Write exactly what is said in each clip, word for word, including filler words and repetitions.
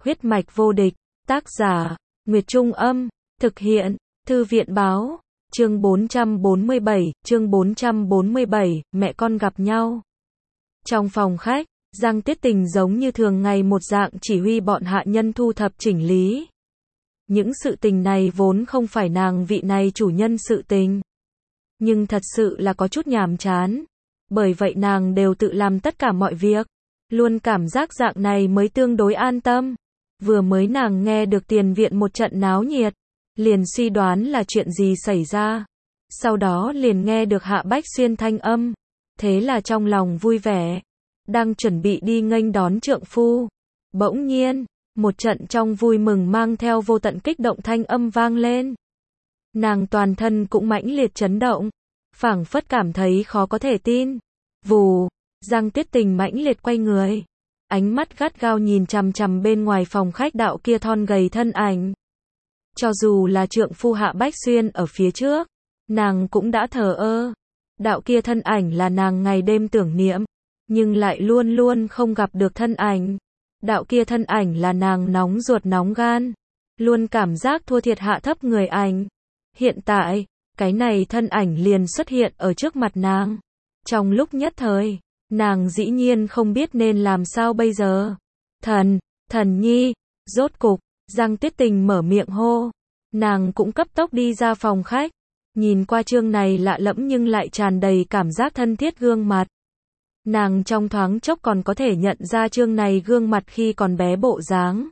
Huyết mạch vô địch, tác giả, Nguyệt Trung Âm, thực hiện, Thư viện Báo, chương bốn trăm bốn mươi bảy, chương bốn trăm bốn mươi bảy, mẹ con gặp nhau. Trong phòng khách, Giang Tiết Tình giống như thường ngày một dạng chỉ huy bọn hạ nhân thu thập chỉnh lý. Những sự tình này vốn không phải nàng vị này chủ nhân sự tình. Nhưng thật sự là có chút nhàm chán. Bởi vậy nàng đều tự làm tất cả mọi việc. Luôn cảm giác dạng này mới tương đối an tâm. Vừa mới nàng nghe được tiền viện một trận náo nhiệt. Liền suy đoán là chuyện gì xảy ra. Sau đó liền nghe được Hạ Bách Xuyên thanh âm. Thế là trong lòng vui vẻ. Đang chuẩn bị đi nghênh đón trượng phu. Bỗng nhiên, một trận trong vui mừng mang theo vô tận kích động thanh âm vang lên. Nàng toàn thân cũng mãnh liệt chấn động. Phảng phất cảm thấy khó có thể tin. Vù, Giang Tiết Tình mãnh liệt quay người. Ánh mắt gắt gao nhìn chằm chằm bên ngoài phòng khách đạo kia thon gầy thân ảnh. Cho dù là trượng phu Hạ Bách Xuyên ở phía trước, nàng cũng đã thờ ơ. Đạo kia thân ảnh là nàng ngày đêm tưởng niệm, nhưng lại luôn luôn không gặp được thân ảnh. Đạo kia thân ảnh là nàng nóng ruột nóng gan, luôn cảm giác thua thiệt hạ thấp người ảnh. Hiện tại, cái này thân ảnh liền xuất hiện ở trước mặt nàng. Trong lúc nhất thời, nàng dĩ nhiên không biết nên làm sao bây giờ. Thần, thần nhi, rốt cục, Giang Tiết Tình mở miệng hô. Nàng cũng cấp tốc đi ra phòng khách. Nhìn qua chương này lạ lẫm nhưng lại tràn đầy cảm giác thân thiết gương mặt. Nàng trong thoáng chốc còn có thể nhận ra chương này gương mặt khi còn bé bộ dáng.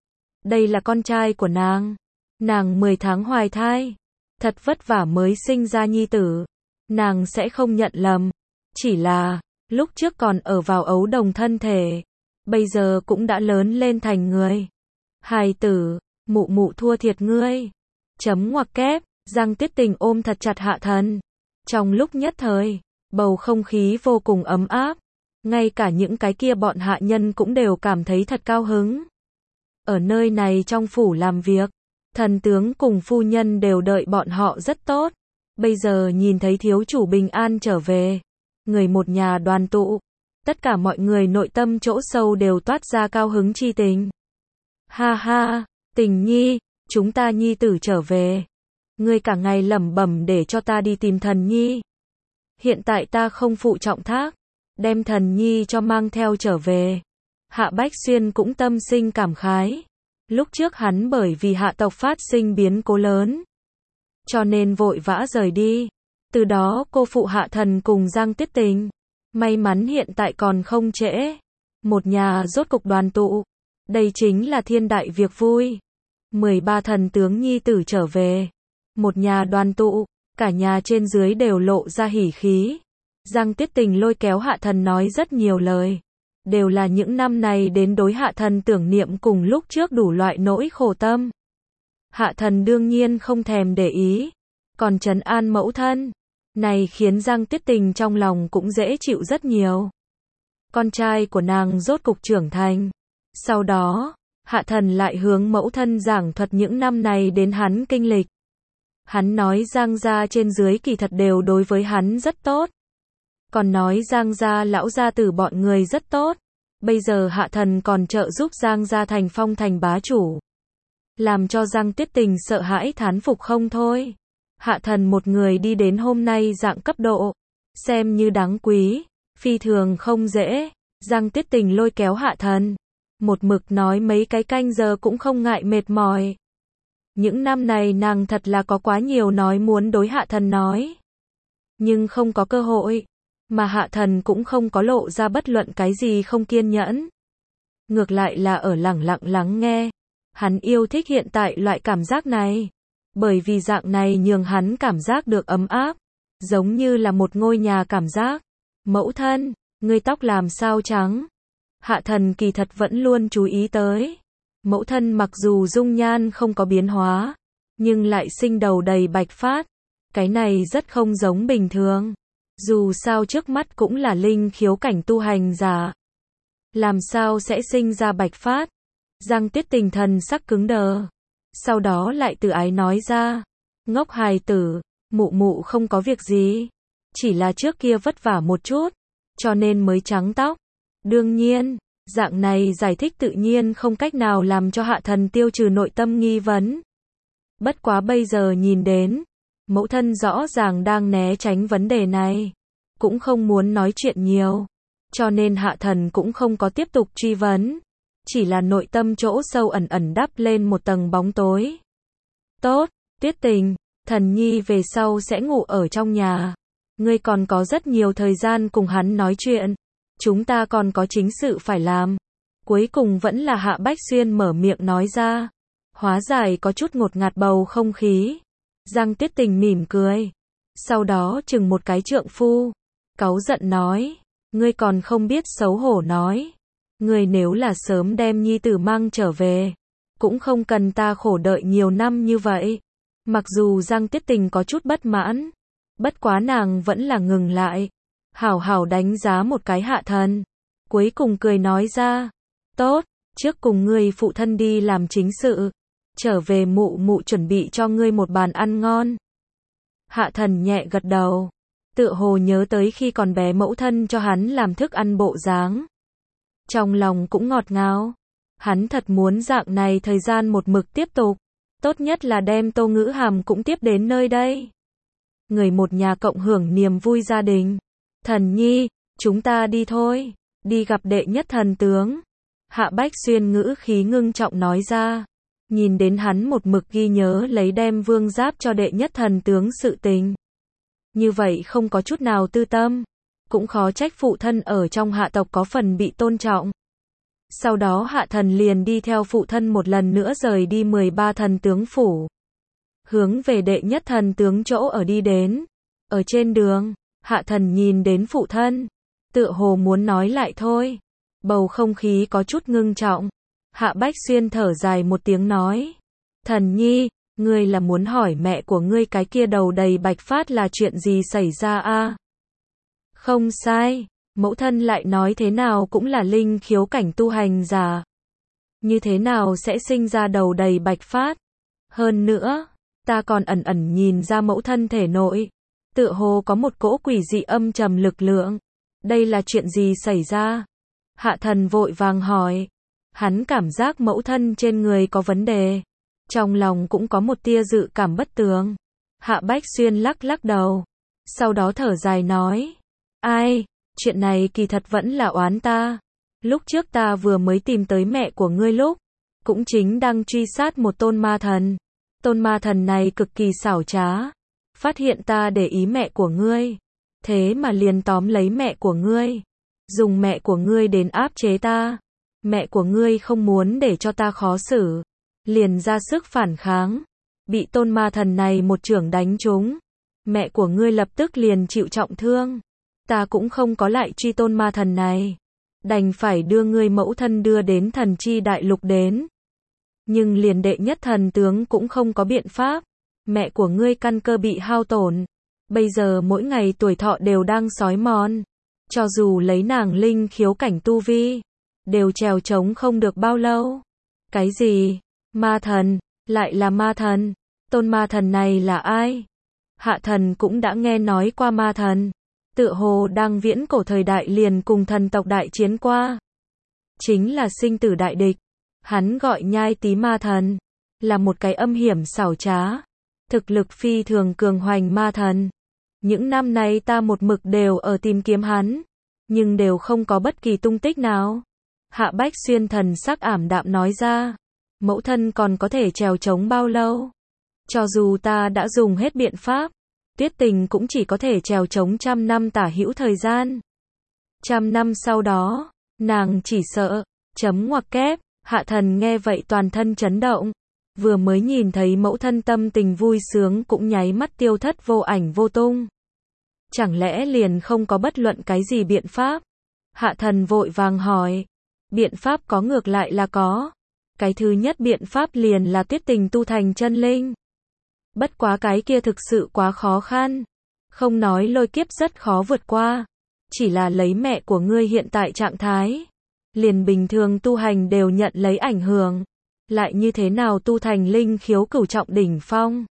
Đây là con trai của nàng. Nàng mười tháng hoài thai. Thật vất vả mới sinh ra nhi tử. Nàng sẽ không nhận lầm. Chỉ là, lúc trước còn ở vào ấu đồng thân thể. Bây giờ cũng đã lớn lên thành người. Hài tử, mụ mụ thua thiệt ngươi. Chấm ngoặc kép, Giang Tiết Tình ôm thật chặt Hạ Thần. Trong lúc nhất thời, bầu không khí vô cùng ấm áp. Ngay cả những cái kia bọn hạ nhân cũng đều cảm thấy thật cao hứng. Ở nơi này trong phủ làm việc, thần tướng cùng phu nhân đều đợi bọn họ rất tốt. Bây giờ nhìn thấy thiếu chủ bình an trở về, người một nhà đoàn tụ, tất cả mọi người nội tâm chỗ sâu đều toát ra cao hứng chi tình. Ha ha, Tình nhi, chúng ta nhi tử trở về. Ngươi cả ngày lẩm bẩm để cho ta đi tìm thần nhi. Hiện tại ta không phụ trọng thác, đem thần nhi cho mang theo trở về. Hạ Bách Xuyên cũng tâm sinh cảm khái. Lúc trước hắn bởi vì hạ tộc phát sinh biến cố lớn, cho nên vội vã rời đi. Từ đó cô phụ Hạ Thần cùng Giang Tiết Tình. May mắn hiện tại còn không trễ. Một nhà rốt cục đoàn tụ. Đây chính là thiên đại việc vui. mười ba thần tướng nhi tử trở về. Một nhà đoàn tụ. Cả nhà trên dưới đều lộ ra hỉ khí. Giang Tiết Tình lôi kéo Hạ Thần nói rất nhiều lời. Đều là những năm này đến đối Hạ Thần tưởng niệm cùng lúc trước đủ loại nỗi khổ tâm. Hạ Thần đương nhiên không thèm để ý. Còn trấn an mẫu thân. Này khiến Giang Tiết Tình trong lòng cũng dễ chịu rất nhiều. Con trai của nàng rốt cục trưởng thành. Sau đó, Hạ Thần lại hướng mẫu thân giảng thuật những năm này đến hắn kinh lịch. Hắn nói Giang gia trên dưới kỳ thật đều đối với hắn rất tốt. Còn nói Giang gia lão gia tử bọn người rất tốt. Bây giờ Hạ Thần còn trợ giúp Giang gia thành phong thành bá chủ. Làm cho Giang Tiết Tình sợ hãi thán phục không thôi. Hạ Thần một người đi đến hôm nay dạng cấp độ. Xem như đáng quý. Phi thường không dễ. Giang Tiết Tình lôi kéo Hạ Thần. Một mực nói mấy cái canh giờ cũng không ngại mệt mỏi. Những năm này nàng thật là có quá nhiều nói muốn đối Hạ Thần nói. Nhưng không có cơ hội. Mà Hạ Thần cũng không có lộ ra bất luận cái gì không kiên nhẫn. Ngược lại là ở lẳng lặng lắng nghe. Hắn yêu thích hiện tại loại cảm giác này. Bởi vì dạng này nhường hắn cảm giác được ấm áp. Giống như là một ngôi nhà cảm giác. Mẫu thân, ngươi tóc làm sao trắng? Hạ Thần kỳ thật vẫn luôn chú ý tới. Mẫu thân mặc dù dung nhan không có biến hóa, nhưng lại sinh đầu đầy bạch phát. Cái này rất không giống bình thường. Dù sao trước mắt cũng là linh khiếu cảnh tu hành giả. Làm sao sẽ sinh ra bạch phát? Giang Tiết Tình thần sắc cứng đờ. Sau đó lại tự ái nói ra. Ngốc hài tử, mụ mụ không có việc gì. Chỉ là trước kia vất vả một chút, cho nên mới trắng tóc. Đương nhiên, Dạng này giải thích tự nhiên không cách nào làm cho Hạ Thần tiêu trừ nội tâm nghi vấn. Bất quá bây giờ nhìn đến, mẫu thân rõ ràng đang né tránh vấn đề này, cũng không muốn nói chuyện nhiều, cho nên Hạ Thần cũng không có tiếp tục truy vấn, chỉ là nội tâm chỗ sâu ẩn ẩn đắp lên một tầng bóng tối. Tốt, Tuyết Tình, Thần Nhi về sau sẽ ngủ ở trong nhà, ngươi còn có rất nhiều thời gian cùng hắn nói chuyện, chúng ta còn có chính sự phải làm. Cuối cùng vẫn là Hạ Bách Xuyên mở miệng nói ra, hóa giải có chút ngột ngạt bầu không khí. Giang Tuyết Tình mỉm cười, sau đó chừng một cái trượng phu, cáu giận nói, ngươi còn không biết xấu hổ nói, ngươi nếu là sớm đem nhi tử mang trở về, cũng không cần ta khổ đợi nhiều năm như vậy. Mặc dù Giang Tuyết Tình có chút bất mãn, bất quá nàng vẫn là ngừng lại, hảo hảo đánh giá một cái Hạ Thần, cuối cùng cười nói ra, tốt, trước cùng ngươi phụ thân đi làm chính sự, trở về mụ mụ chuẩn bị cho ngươi một bàn ăn ngon. Hạ Thần nhẹ gật đầu, tựa hồ nhớ tới khi còn bé mẫu thân cho hắn làm thức ăn bộ dáng, trong lòng cũng ngọt ngào. Hắn thật muốn dạng này thời gian một mực tiếp tục, tốt nhất là đem Tô Ngữ Hàm cũng tiếp đến nơi đây. Người một nhà cộng hưởng niềm vui gia đình. Thần Nhi, chúng ta đi thôi, đi gặp đệ nhất thần tướng. Hạ Bách Xuyên ngữ khí ngưng trọng nói ra, nhìn đến hắn một mực ghi nhớ lấy đem vương giáp cho đệ nhất thần tướng sự tình. Như vậy không có chút nào tư tâm, cũng khó trách phụ thân ở trong hạ tộc có phần bị tôn trọng. Sau đó Hạ Thần liền đi theo phụ thân một lần nữa rời đi mười ba thần tướng phủ, hướng về đệ nhất thần tướng chỗ ở đi đến. Ở trên đường, Hạ Thần nhìn đến phụ thân, tựa hồ muốn nói lại thôi, bầu không khí có chút ngưng trọng. Hạ Bách Xuyên thở dài một tiếng nói, Thần Nhi, ngươi là muốn hỏi mẹ của ngươi cái kia đầu đầy bạch phát là chuyện gì xảy ra a? Không sai, mẫu thân lại nói thế nào cũng là linh khiếu cảnh tu hành giả, như thế nào sẽ sinh ra đầu đầy bạch phát? Hơn nữa, ta còn ẩn ẩn nhìn ra mẫu thân thể nội, tựa hồ có một cỗ quỷ dị âm trầm lực lượng. Đây là chuyện gì xảy ra? Hạ Thần vội vàng hỏi. Hắn cảm giác mẫu thân trên người có vấn đề, trong lòng cũng có một tia dự cảm bất tường. Hạ Bách Xuyên lắc lắc đầu, sau đó thở dài nói, ai, chuyện này kỳ thật vẫn là oán ta. Lúc trước ta vừa mới tìm tới mẹ của ngươi lúc, cũng chính đang truy sát một tôn ma thần. Tôn ma thần này cực kỳ xảo trá, phát hiện ta để ý mẹ của ngươi, thế mà liền tóm lấy mẹ của ngươi, dùng mẹ của ngươi đến áp chế ta. Mẹ của ngươi không muốn để cho ta khó xử, liền ra sức phản kháng, bị tôn ma thần này một chưởng đánh trúng. Mẹ của ngươi lập tức liền chịu trọng thương. Ta cũng không có lại truy tôn ma thần này, đành phải đưa ngươi mẫu thân đưa đến thần chi đại lục đến. Nhưng liền đệ nhất thần tướng cũng không có biện pháp. Mẹ của ngươi căn cơ bị hao tổn, bây giờ mỗi ngày tuổi thọ đều đang xói mòn. Cho dù lấy nàng linh khiếu cảnh tu vi, đều trèo trống không được bao lâu. Cái gì? Ma thần? Lại là ma thần? Tôn ma thần này là ai? Hạ Thần cũng đã nghe nói qua ma thần, tựa hồ đang viễn cổ thời đại liền cùng thần tộc đại chiến qua. Chính là sinh tử đại địch. Hắn gọi Nhai Tý ma thần, là một cái âm hiểm xảo trá, thực lực phi thường cường hoành ma thần. Những năm nay ta một mực đều ở tìm kiếm hắn, nhưng đều không có bất kỳ tung tích nào. Hạ Bách Xuyên thần sắc ảm đạm nói ra, mẫu thân còn có thể trèo trống bao lâu? Cho dù ta đã dùng hết biện pháp, Tuyết Tình cũng chỉ có thể trèo trống trăm năm tả hữu thời gian. Trăm năm sau đó, nàng chỉ sợ, chấm ngoặc kép. Hạ Thần nghe vậy toàn thân chấn động, vừa mới nhìn thấy mẫu thân tâm tình vui sướng cũng nháy mắt tiêu thất vô ảnh vô tung. Chẳng lẽ liền không có bất luận cái gì biện pháp? Hạ Thần vội vàng hỏi. Biện pháp có, ngược lại là có. Cái thứ nhất biện pháp liền là Tuyết Tình tu thành chân linh. Bất quá cái kia thực sự quá khó khăn. Không nói lôi kiếp rất khó vượt qua, chỉ là lấy mẹ của ngươi hiện tại trạng thái, liền bình thường tu hành đều nhận lấy ảnh hưởng, lại như thế nào tu thành linh khiếu cửu trọng đỉnh phong,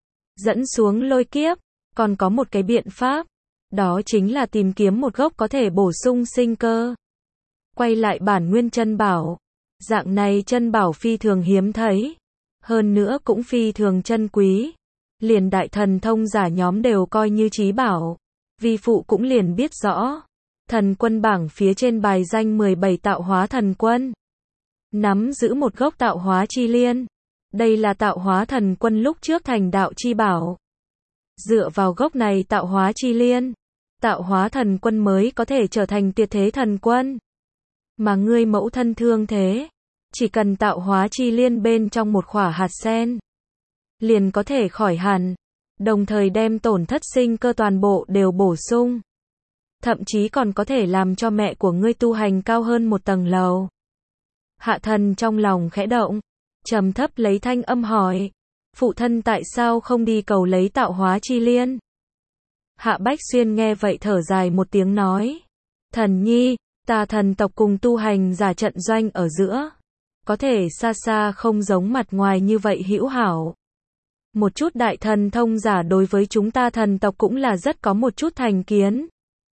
dẫn xuống lôi kiếp. Còn có một cái biện pháp, đó chính là tìm kiếm một gốc có thể bổ sung sinh cơ. quay lại bản nguyên chân bảo. Dạng này chân bảo phi thường hiếm thấy, hơn nữa cũng phi thường chân quý. Liền đại thần thông giả nhóm đều coi như chí bảo. Vi phụ cũng liền biết rõ. Thần quân bảng phía trên bài danh mười bảy tạo hóa thần quân. Nắm giữ một gốc tạo hóa chi liên. Đây là tạo hóa thần quân lúc trước thành đạo chi bảo. Dựa vào gốc này tạo hóa chi liên, tạo hóa thần quân mới có thể trở thành tuyệt thế thần quân. Mà ngươi mẫu thân thương thế, chỉ cần tạo hóa chi liên bên trong một khỏa hạt sen, liền có thể khỏi hẳn, đồng thời đem tổn thất sinh cơ toàn bộ đều bổ sung. Thậm chí còn có thể làm cho mẹ của ngươi tu hành cao hơn một tầng lầu. Hạ thần trong lòng khẽ động, trầm thấp lấy thanh âm hỏi, phụ thân tại sao không đi cầu lấy tạo hóa chi liên? Hạ Bách Xuyên nghe vậy thở dài một tiếng nói, thần nhi, ta thần tộc cùng tu hành giả trận doanh ở giữa, có thể xa xa không giống mặt ngoài như vậy hữu hảo. Một chút đại thần thông giả đối với chúng ta thần tộc cũng là rất có một chút thành kiến.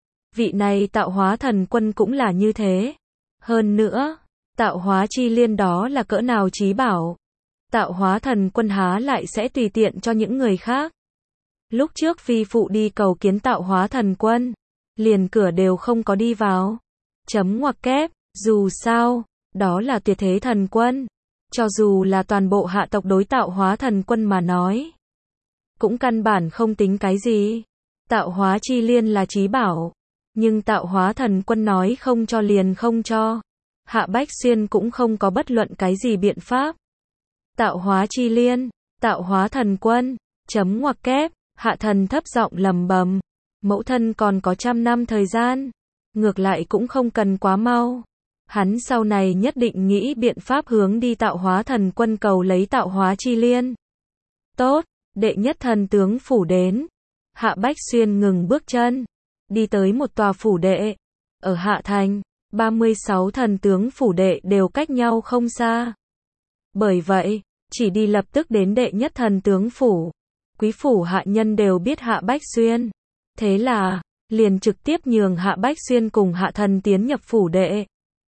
Vị này tạo hóa thần quân cũng là như thế. Hơn nữa, tạo hóa chi liên đó là cỡ nào chí bảo. Tạo hóa thần quân há lại sẽ tùy tiện cho những người khác. Lúc trước phi phụ đi cầu kiến tạo hóa thần quân, liền cửa đều không có đi vào. Chấm ngoặc kép, dù sao, đó là tuyệt thế thần quân. Cho dù là toàn bộ hạ tộc đối tạo hóa thần quân mà nói, cũng căn bản không tính cái gì. Tạo hóa chi liên là chí bảo, nhưng tạo hóa thần quân nói không cho liền không cho. Hạ Bách Xuyên cũng không có bất luận cái gì biện pháp. Tạo hóa chi liên, tạo hóa thần quân, chấm ngoặc kép, hạ thần thấp giọng lầm bầm. Mẫu thân còn có trăm năm thời gian, ngược lại cũng không cần quá mau. Hắn sau này nhất định nghĩ biện pháp hướng đi tạo hóa thần quân cầu lấy tạo hóa chi liên. Tốt, đệ nhất thần tướng phủ đến. Hạ Bách Xuyên ngừng bước chân, đi tới một tòa phủ đệ. Ở Hạ Thành, ba mươi sáu thần tướng phủ đệ đều cách nhau không xa. Bởi vậy, chỉ đi lập tức đến đệ nhất thần tướng phủ. Quý phủ hạ nhân đều biết Hạ Bách Xuyên. Thế là, liền trực tiếp nhường Hạ Bách Xuyên cùng Hạ thần tiến nhập phủ đệ.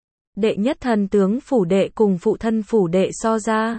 Đệ nhất thần tướng phủ đệ cùng phụ thân phủ đệ so ra,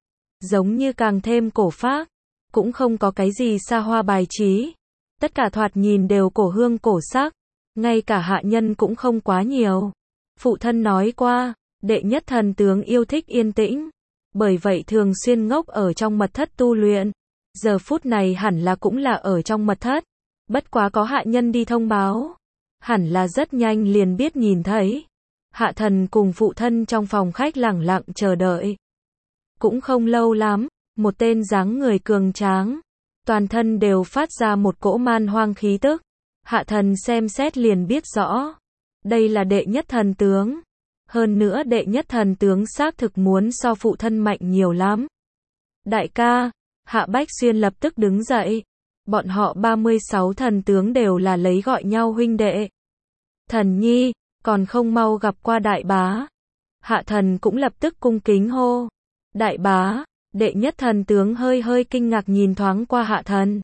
giống như càng thêm cổ phác, cũng không có cái gì xa hoa bài trí. Tất cả thoạt nhìn đều cổ hương cổ sắc, ngay cả hạ nhân cũng không quá nhiều. Phụ thân nói qua, đệ nhất thần tướng yêu thích yên tĩnh, bởi vậy thường xuyên ngốc ở trong mật thất tu luyện. Giờ phút này hẳn là cũng là ở trong mật thất, bất quá có hạ nhân đi thông báo, hẳn là rất nhanh liền biết nhìn thấy. Hạ thần cùng phụ thân trong phòng khách lẳng lặng chờ đợi. Cũng không lâu lắm, một tên dáng người cường tráng, toàn thân đều phát ra một cỗ man hoang khí tức. Hạ thần xem xét liền biết rõ, đây là đệ nhất thần tướng. Hơn nữa đệ nhất thần tướng xác thực muốn so phụ thân mạnh nhiều lắm. Đại ca, Hạ Bách Xuyên lập tức đứng dậy. Bọn họ ba mươi sáu thần tướng đều là lấy gọi nhau huynh đệ. Thần nhi, còn không mau gặp qua đại bá. Hạ thần cũng lập tức cung kính hô. Đại bá, đệ nhất thần tướng hơi hơi kinh ngạc nhìn thoáng qua hạ thần.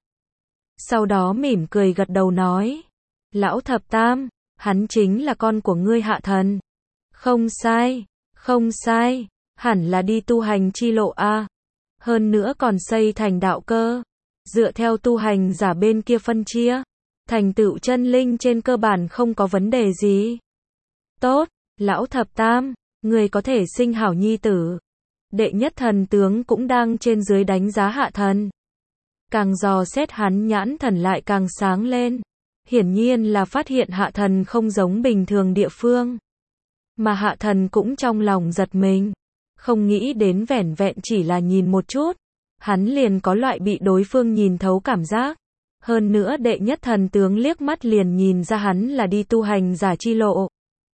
Sau đó mỉm cười gật đầu nói. Lão thập tam, hắn chính là con của ngươi hạ thần. Không sai, không sai, hẳn là đi tu hành chi lộ a. Hơn nữa còn xây thành đạo cơ. Dựa theo tu hành giả bên kia phân chia, thành tựu chân linh trên cơ bản không có vấn đề gì. Tốt, lão thập tam, người có thể sinh hảo nhi tử. Đệ nhất thần tướng cũng đang trên dưới đánh giá hạ thần. Càng dò xét hắn nhãn thần lại càng sáng lên. Hiển nhiên là phát hiện hạ thần không giống bình thường địa phương. Mà hạ thần cũng trong lòng giật mình. Không nghĩ đến vẻn vẹn chỉ là nhìn một chút. Hắn liền có loại bị đối phương nhìn thấu cảm giác. Hơn nữa đệ nhất thần tướng liếc mắt liền nhìn ra hắn là đi tu hành giả chi lộ.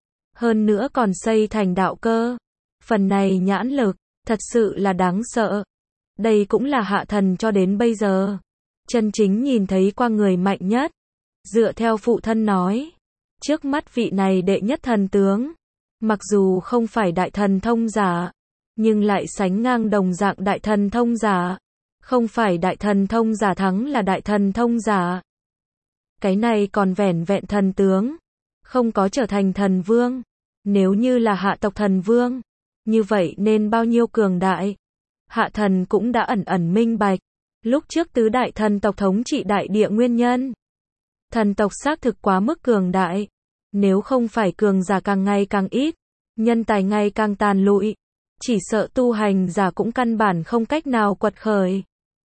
Hơn nữa còn xây thành đạo cơ. Phần này nhãn lực, thật sự là đáng sợ. Đây cũng là hạ thần cho đến bây giờ chân chính nhìn thấy qua người mạnh nhất. Dựa theo phụ thân nói, trước mắt vị này đệ nhất thần tướng, mặc dù không phải đại thần thông giả, nhưng lại sánh ngang đồng dạng đại thần thông giả. Không phải đại thần thông giả thắng là đại thần thông giả. Cái này còn vẻn vẹn thần tướng, không có trở thành thần vương. Nếu như là hạ tộc thần vương, như vậy nên bao nhiêu cường đại. Hạ thần cũng đã ẩn ẩn minh bạch, lúc trước tứ đại thần tộc thống trị đại địa nguyên nhân. Thần tộc xác thực quá mức cường đại, nếu không phải cường giả càng ngày càng ít, nhân tài ngày càng tàn lụi, chỉ sợ tu hành giả cũng căn bản không cách nào quật khởi.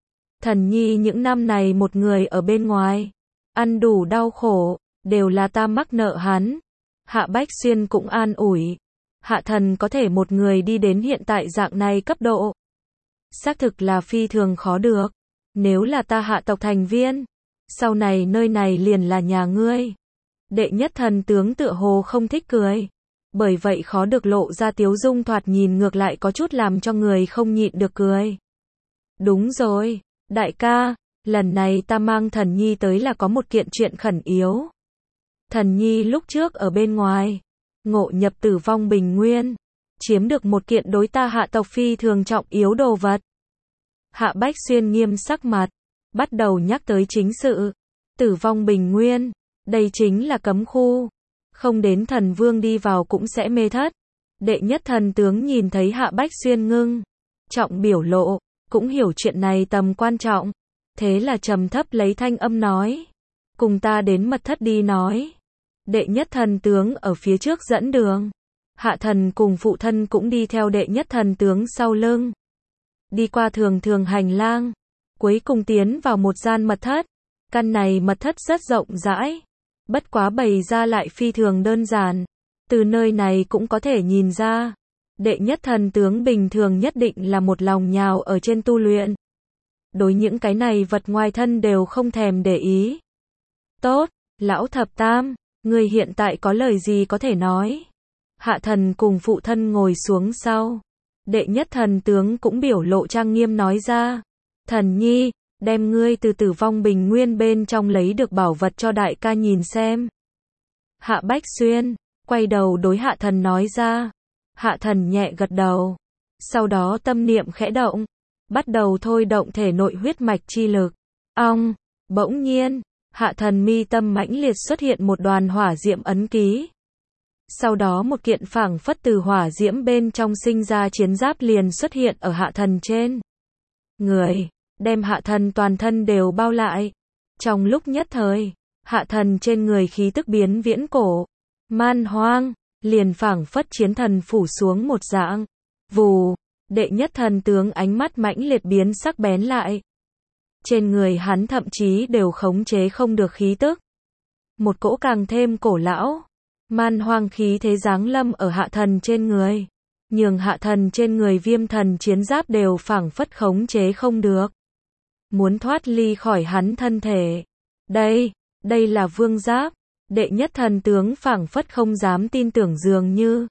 Thần nhi những năm này một người ở bên ngoài, ăn đủ đau khổ, đều là ta mắc nợ hắn. Hạ Bách Xuyên cũng an ủi, hạ thần có thể một người đi đến hiện tại dạng này cấp độ, xác thực là phi thường khó được. Nếu là ta hạ tộc thành viên, sau này nơi này liền là nhà ngươi. Đệ nhất thần tướng tựa hồ không thích cười, bởi vậy khó được lộ ra tiếu dung, thoạt nhìn ngược lại có chút làm cho người không nhịn được cười. Đúng rồi, đại ca, lần này ta mang thần nhi tới là có một kiện chuyện khẩn yếu. Thần nhi lúc trước ở bên ngoài, ngộ nhập tử vong bình nguyên, chiếm được một kiện đối ta hạ tộc phi thường trọng yếu đồ vật. Hạ Bách Xuyên nghiêm sắc mặt, bắt đầu nhắc tới chính sự. Tử vong bình nguyên, đây chính là cấm khu, không đến thần vương đi vào cũng sẽ mê thất. Đệ nhất thần tướng nhìn thấy Hạ Bách Xuyên ngưng trọng biểu lộ, cũng hiểu chuyện này tầm quan trọng, thế là trầm thấp lấy thanh âm nói, cùng ta đến mật thất đi nói. Đệ nhất thần tướng ở phía trước dẫn đường, hạ thần cùng phụ thân cũng đi theo đệ nhất thần tướng sau lưng. Đi qua thường thường hành lang, cuối cùng tiến vào một gian mật thất. Căn này mật thất rất rộng rãi, bất quá bày ra lại phi thường đơn giản. Từ nơi này cũng có thể nhìn ra, đệ nhất thần tướng bình thường nhất định là một lòng nhào ở trên tu luyện. Đối những cái này vật ngoài thân đều không thèm để ý. Tốt, lão thập tam, người hiện tại có lời gì có thể nói? Hạ thần cùng phụ thân ngồi xuống sau. Đệ nhất thần tướng cũng biểu lộ trang nghiêm nói ra. Thần nhi, đem ngươi từ tử vong bình nguyên bên trong lấy được bảo vật cho đại ca nhìn xem. Hạ Bách Xuyên, quay đầu đối hạ thần nói ra. Hạ thần nhẹ gật đầu. Sau đó tâm niệm khẽ động, bắt đầu thôi động thể nội huyết mạch chi lực. Ong, bỗng nhiên, hạ thần mi tâm mãnh liệt xuất hiện một đoàn hỏa diễm ấn ký. Sau đó một kiện phảng phất từ hỏa diễm bên trong sinh ra chiến giáp liền xuất hiện ở hạ thần trên người, đem hạ thần toàn thân đều bao lại. Trong lúc nhất thời, hạ thần trên người khí tức biến viễn cổ, man hoang, liền phảng phất chiến thần phủ xuống một dạng. Vù, đệ nhất thần tướng ánh mắt mãnh liệt biến sắc bén lại. Trên người hắn thậm chí đều khống chế không được khí tức. Một cỗ càng thêm cổ lão, man hoang khí thế giáng lâm ở hạ thần trên người, nhường hạ thần trên người viêm thần chiến giáp đều phảng phất khống chế không được, muốn thoát ly khỏi hắn thân thể. Đây, đây là vương giáp. Đệ nhất thần tướng phảng phất không dám tin tưởng, dường như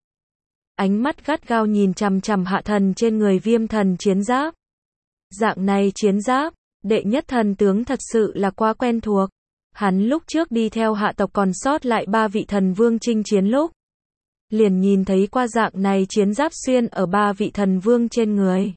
ánh mắt gắt gao nhìn chằm chằm hạ thần trên người viêm thần chiến giáp. Dạng này chiến giáp, đệ nhất thần tướng thật sự là quá quen thuộc. Hắn lúc trước đi theo hạ tộc còn sót lại ba vị thần vương chinh chiến lúc, liền nhìn thấy qua dạng này chiến giáp xuyên ở ba vị thần vương trên người.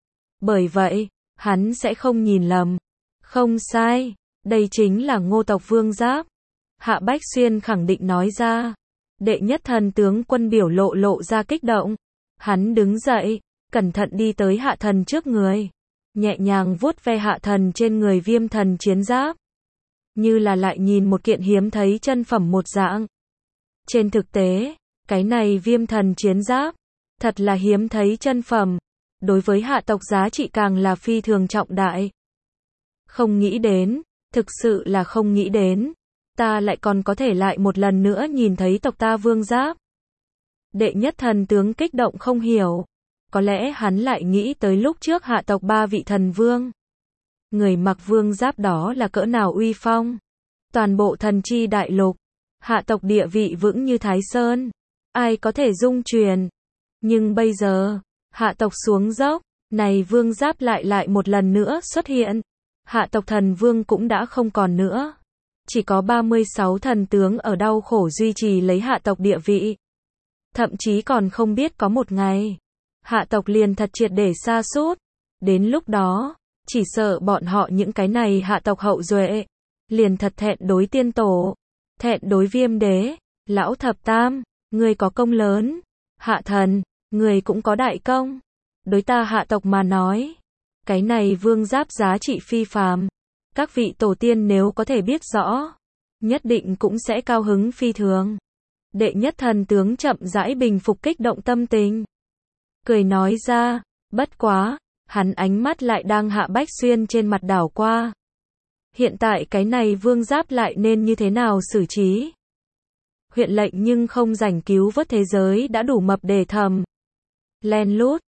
Bởi vậy, hắn sẽ không nhìn lầm. Không sai, đây chính là Ngô tộc vương giáp. Hạ Bách Xuyên khẳng định nói ra. Đệ nhất thần tướng quân biểu lộ lộ ra kích động. Hắn đứng dậy, cẩn thận đi tới hạ thần trước người, nhẹ nhàng vuốt ve hạ thần trên người viêm thần chiến giáp, như là lại nhìn một kiện hiếm thấy chân phẩm một dạng. Trên thực tế, cái này viêm thần chiến giáp, thật là hiếm thấy chân phẩm, đối với hạ tộc giá trị càng là phi thường trọng đại. Không nghĩ đến, thực sự là không nghĩ đến, ta lại còn có thể lại một lần nữa nhìn thấy tộc ta vương giáp. Đệ nhất thần tướng kích động không hiểu, có lẽ hắn lại nghĩ tới lúc trước hạ tộc ba vị thần vương. Người mặc vương giáp đó là cỡ nào uy phong. Toàn bộ thần chi đại lục, hạ tộc địa vị vững như Thái Sơn, ai có thể dung truyền. Nhưng bây giờ, hạ tộc xuống dốc, này vương giáp lại lại một lần nữa xuất hiện. Hạ tộc thần vương cũng đã không còn nữa. Chỉ có ba mươi sáu thần tướng ở đau khổ duy trì lấy hạ tộc địa vị. Thậm chí còn không biết có một ngày, hạ tộc liền thật triệt để sa sút. Đến lúc đó, chỉ sợ bọn họ những cái này hạ tộc hậu duệ, liền thật thẹn đối tiên tổ, thẹn đối viêm đế. Lão thập tam, Ngươi có công lớn. Hạ thần, người cũng có đại công. Đối ta hạ tộc mà nói, cái này vương giáp giá trị phi phàm. Các vị tổ tiên nếu có thể biết rõ, nhất định cũng sẽ cao hứng phi thường. Đệ nhất thần tướng chậm rãi bình phục kích động tâm tình. Cười nói ra, bất quá, hắn ánh mắt lại đang Hạ Bách Xuyên trên mặt đảo qua. Hiện tại cái này vương giáp lại nên như thế nào xử trí? Huyện lệnh nhưng không rảnh cứu vớt thế giới đã đủ mập để thầm. Len lút,